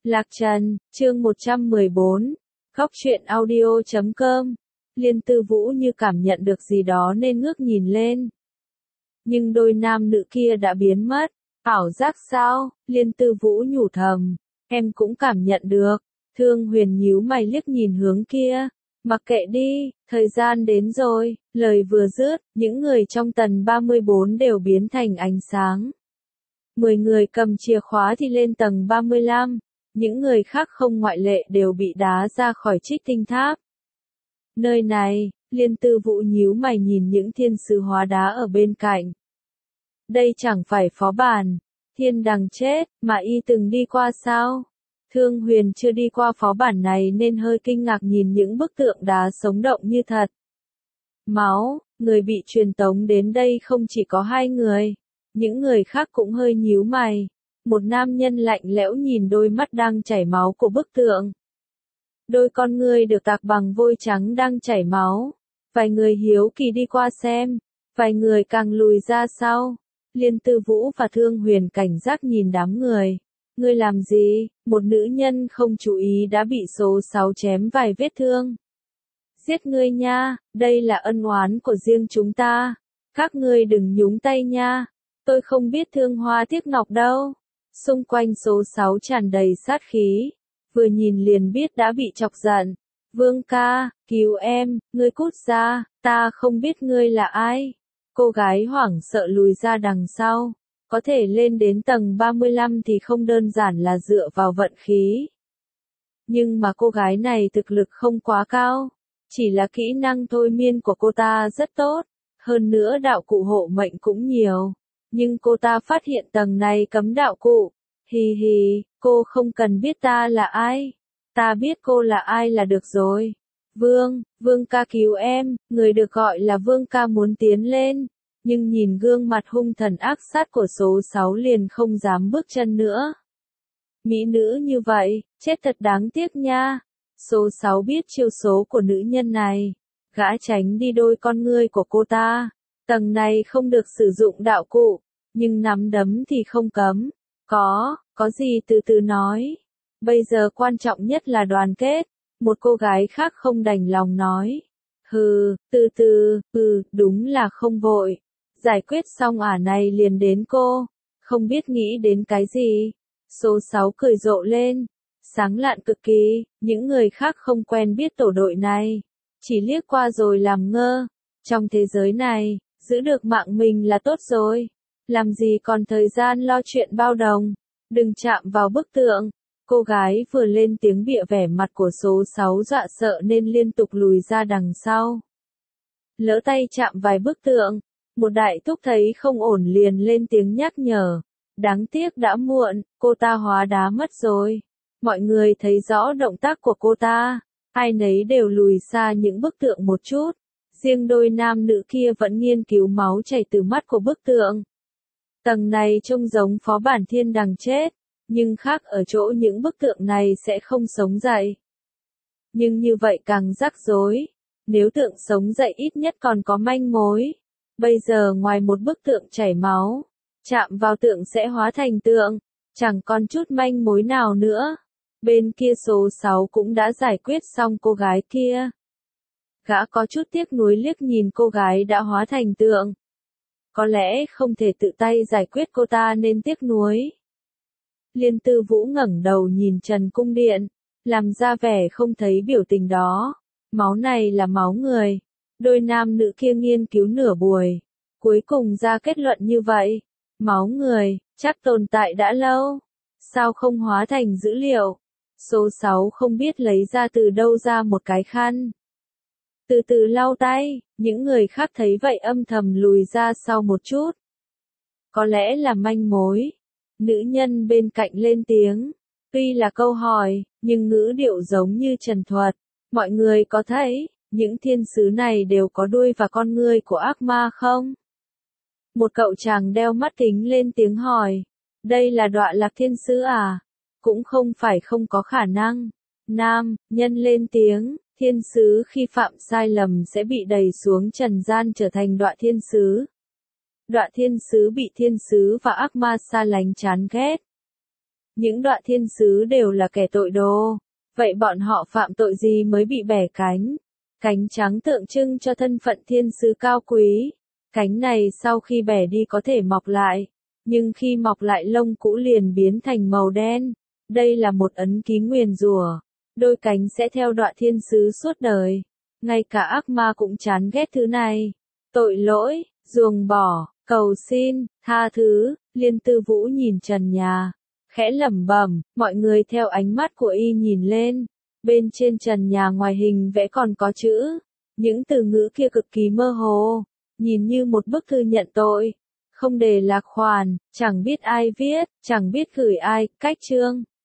Lạc Trần, chương 114, Góc truyện audio.com. Liên Tư Vũ như cảm nhận được gì đó nên ngước nhìn lên. Nhưng đôi nam nữ kia đã biến mất. Ảo giác sao? Liên Tư Vũ nhủ thầm. Em cũng cảm nhận được. Thương Huyền nhíu mày liếc nhìn hướng kia. Mặc kệ đi, thời gian đến rồi. Lời vừa dứt, những người trong tầng 34 đều biến thành ánh sáng. 10 người cầm chìa khóa thì lên tầng 35. Những người khác không ngoại lệ đều bị đá ra khỏi Trích Tinh Tháp. Nơi này, Liên Tư Vũ nhíu mày nhìn những thiên sứ hóa đá ở bên cạnh. Đây chẳng phải phó bản, thiên đằng chết, mà y từng đi qua sao? Thương Huyền chưa đi qua phó bản này nên hơi kinh ngạc nhìn những bức tượng đá sống động như thật. Máu, người bị truyền tống đến đây không chỉ có 2 người. Những người khác cũng hơi nhíu mày. Một nam nhân lạnh lẽo nhìn đôi mắt đang chảy máu của bức tượng. Đôi con ngươi được tạc bằng vôi trắng đang chảy máu. Vài người hiếu kỳ đi qua xem. Vài người càng lùi ra sau. Liên Tư Vũ và Thương Huyền cảnh giác nhìn đám người. Ngươi làm gì? Một nữ nhân không chú ý đã bị số 6 chém vài vết thương. Giết ngươi nha, đây là ân oán của riêng chúng ta. Các ngươi đừng nhúng tay nha. Tôi không biết thương hoa tiếc ngọc đâu. Xung quanh số 6 tràn đầy sát khí. Vừa nhìn liền biết đã bị chọc giận. Vương ca, cứu em, ngươi cút ra, ta không biết ngươi là ai. Cô gái hoảng sợ lùi ra đằng sau. Có thể lên đến tầng 35 thì không đơn giản là dựa vào vận khí. Nhưng mà cô gái này thực lực không quá cao. Chỉ là kỹ năng thôi miên của cô ta rất tốt. Hơn nữa đạo cụ hộ mệnh cũng nhiều. Nhưng cô ta phát hiện tầng này cấm đạo cụ. Hì hì, cô không cần biết ta là ai. Ta biết cô là ai là được rồi. Vương ca cứu em, người được gọi là Vương ca muốn tiến lên. Nhưng nhìn gương mặt hung thần ác sát của số 6 liền không dám bước chân nữa. Mỹ nữ như vậy, chết thật đáng tiếc nha. Số 6 biết chiêu số của nữ nhân này. Gã tránh đi đôi con ngươi của cô ta. Tầng này không được sử dụng đạo cụ. Nhưng nắm đấm thì không cấm. Có gì từ từ nói. Bây giờ quan trọng nhất là đoàn kết. Một cô gái khác không đành lòng nói. Từ từ, đúng là không vội. Giải quyết xong ả này liền đến cô. Không biết nghĩ đến cái gì. Số 6 cười rộ lên. Sáng lạn cực kỳ, những người khác không quen biết tổ đội này. Chỉ liếc qua rồi làm ngơ. Trong thế giới này, giữ được mạng mình là tốt rồi. Làm gì còn thời gian lo chuyện bao đồng. Đừng chạm vào bức tượng. Cô gái vừa lên tiếng bịa vẻ mặt của số 6 dọa sợ nên liên tục lùi ra đằng sau. Lỡ tay chạm vài bức tượng. Một đại thúc thấy không ổn liền lên tiếng nhắc nhở. Đáng tiếc đã muộn, cô ta hóa đá mất rồi. Mọi người thấy rõ động tác của cô ta. Ai nấy đều lùi xa những bức tượng một chút. Riêng đôi nam nữ kia vẫn nghiên cứu máu chảy từ mắt của bức tượng. Tầng này trông giống phó bản thiên đằng chết. Nhưng khác ở chỗ những bức tượng này sẽ không sống dậy. Nhưng như vậy càng rắc rối. Nếu tượng sống dậy ít nhất còn có manh mối. Bây giờ ngoài một bức tượng chảy máu, chạm vào tượng sẽ hóa thành tượng, chẳng còn chút manh mối nào nữa. Bên kia số 6 cũng đã giải quyết xong cô gái kia. Gã có chút tiếc nuối liếc nhìn cô gái đã hóa thành tượng. Có lẽ không thể tự tay giải quyết cô ta nên tiếc nuối. Liên Tư Vũ ngẩng đầu nhìn Trần Cung Điện, làm ra vẻ không thấy biểu tình đó. Máu này là máu người. Đôi nam nữ kia nghiên cứu nửa buổi. Cuối cùng ra kết luận như vậy. Máu người, chắc tồn tại đã lâu. Sao không hóa thành dữ liệu? Số 6 không biết lấy ra từ đâu ra một cái khăn. Từ từ lau tay, những người khác thấy vậy âm thầm lùi ra sau một chút. Có lẽ là manh mối. Nữ nhân bên cạnh lên tiếng. Tuy là câu hỏi, nhưng ngữ điệu giống như trần thuật. Mọi người có thấy, những thiên sứ này đều có đuôi và con ngươi của ác ma không? Một cậu chàng đeo mắt kính lên tiếng hỏi. Đây là Đọa Lạc thiên sứ à? Cũng không phải không có khả năng. Nam, nhân lên tiếng, thiên sứ khi phạm sai lầm sẽ bị đẩy xuống trần gian trở thành đọa thiên sứ. Đọa thiên sứ bị thiên sứ và ác ma xa lánh chán ghét. Những đoạn thiên sứ đều là kẻ tội đồ. Vậy bọn họ phạm tội gì mới bị bẻ cánh? Cánh trắng tượng trưng cho thân phận thiên sứ cao quý. Cánh này sau khi bẻ đi có thể mọc lại, nhưng khi mọc lại lông cũ liền biến thành màu đen. Đây là một ấn ký nguyền rủa. Đôi cánh sẽ theo đoạn thiên sứ suốt đời. Ngay cả ác ma cũng chán ghét thứ này. Tội lỗi, ruồng bỏ, cầu xin, tha thứ. Liên Tư Vũ nhìn trần nhà, khẽ lẩm bẩm. Mọi người theo ánh mắt của y nhìn lên. Bên trên trần nhà ngoài hình vẽ còn có chữ. Những từ ngữ kia cực kỳ mơ hồ, nhìn như một bức thư nhận tội. Không đề lạc khoản, chẳng biết ai viết, chẳng biết gửi ai, cách chương.